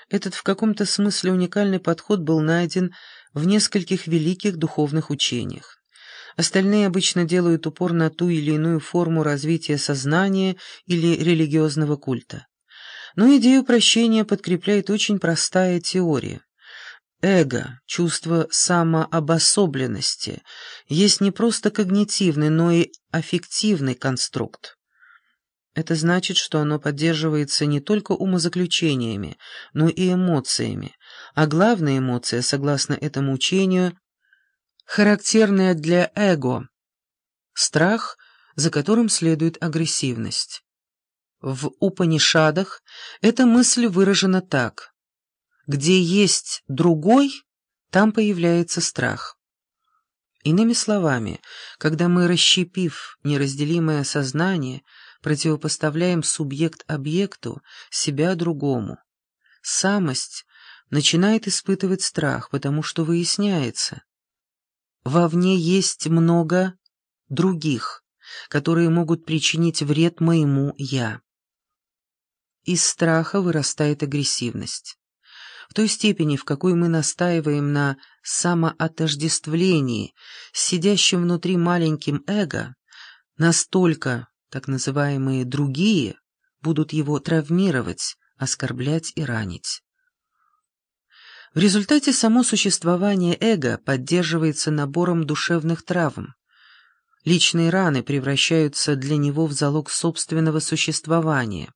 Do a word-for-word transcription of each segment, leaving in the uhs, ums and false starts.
Этот в каком-то смысле уникальный подход был найден в нескольких великих духовных учениях. Остальные обычно делают упор на ту или иную форму развития сознания или религиозного культа. Но идею прощения подкрепляет очень простая теория. Эго, чувство самообособленности, есть не просто когнитивный, но и аффективный конструкт. Это значит, что оно поддерживается не только умозаключениями, но и эмоциями, а главная эмоция, согласно этому учению, характерная для эго – страх, за которым следует агрессивность. В Упанишадах эта мысль выражена так: где есть другой, там появляется страх. Иными словами, когда мы, расщепив неразделимое сознание, противопоставляем субъект объекту, себя другому, самость начинает испытывать страх, потому что выясняется: вовне есть много других, которые могут причинить вред моему «я». Из страха вырастает агрессивность. В той степени, в какой мы настаиваем на самоотождествлении с сидящим внутри маленьким эго, настолько так называемые «другие» будут его травмировать, оскорблять и ранить. В результате само существование эго поддерживается набором душевных травм. Личные раны превращаются для него в залог собственного существования.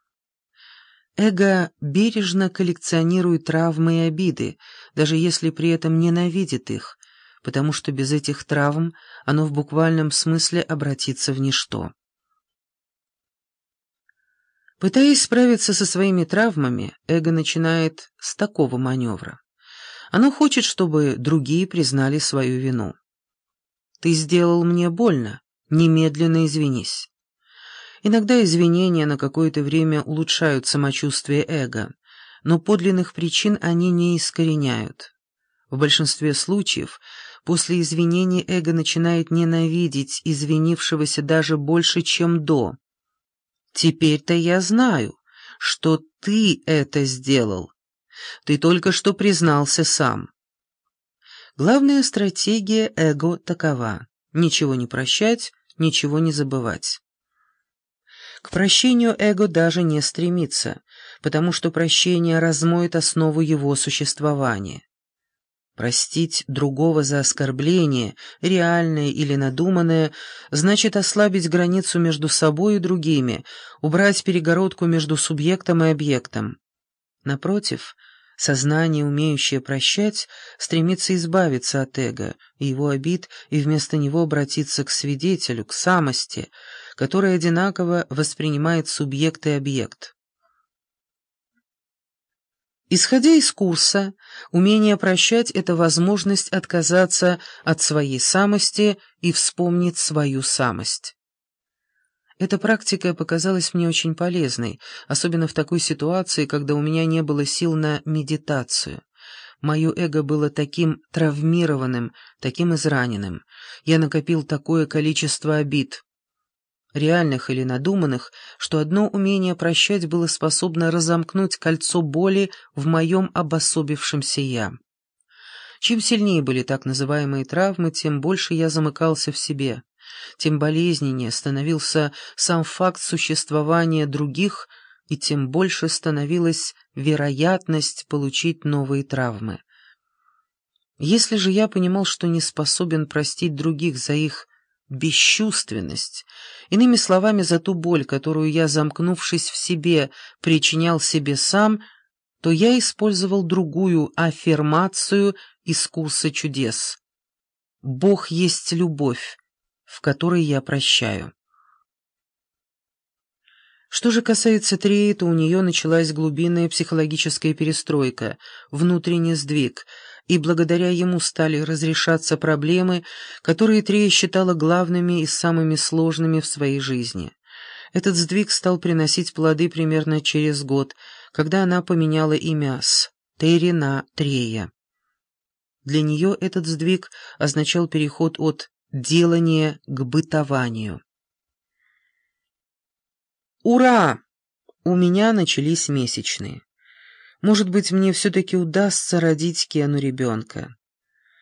Эго бережно коллекционирует травмы и обиды, даже если при этом ненавидит их, потому что без этих травм оно в буквальном смысле обратится в ничто. Пытаясь справиться со своими травмами, эго начинает с такого маневра. Оно хочет, чтобы другие признали свою вину. «Ты сделал мне больно, немедленно извинись». Иногда извинения на какое-то время улучшают самочувствие эго, но подлинных причин они не искореняют. В большинстве случаев после извинений эго начинает ненавидеть извинившегося даже больше, чем до. «Теперь-то я знаю, что ты это сделал. Ты только что признался сам». Главная стратегия эго такова: ничего не прощать, ничего не забывать. К прощению эго даже не стремится, потому что прощение размоет основу его существования. Простить другого за оскорбление, реальное или надуманное, значит ослабить границу между собой и другими, убрать перегородку между субъектом и объектом. Напротив, сознание, умеющее прощать, стремится избавиться от эго и его обид и вместо него обратиться к свидетелю, к самости, который одинаково воспринимает субъект и объект. Исходя из курса, умение прощать — это возможность отказаться от своей самости и вспомнить свою самость. Эта практика показалась мне очень полезной, особенно в такой ситуации, когда у меня не было сил на медитацию. Мое эго было таким травмированным, таким израненным. Я накопил такое количество обид, реальных или надуманных, что одно умение прощать было способно разомкнуть кольцо боли в моем обособившемся «я». Чем сильнее были так называемые травмы, тем больше я замыкался в себе, тем болезненнее становился сам факт существования других, и тем больше становилась вероятность получить новые травмы. Если же я понимал, что не способен простить других за их бесчувственность, иными словами, за ту боль, которую я, замкнувшись в себе, причинял себе сам, то я использовал другую аффирмацию из курса чудес. «Бог есть любовь, в которой я прощаю». Что же касается Треи, то у нее началась глубинная психологическая перестройка, внутренний сдвиг, и благодаря ему стали разрешаться проблемы, которые Трея считала главными и самыми сложными в своей жизни. Этот сдвиг стал приносить плоды примерно через год, когда она поменяла имя с Тери на Трея. Для нее этот сдвиг означал переход от делания к бытованию. «Ура! У меня начались месячные. Может быть, мне все-таки удастся родить Кену ребенка.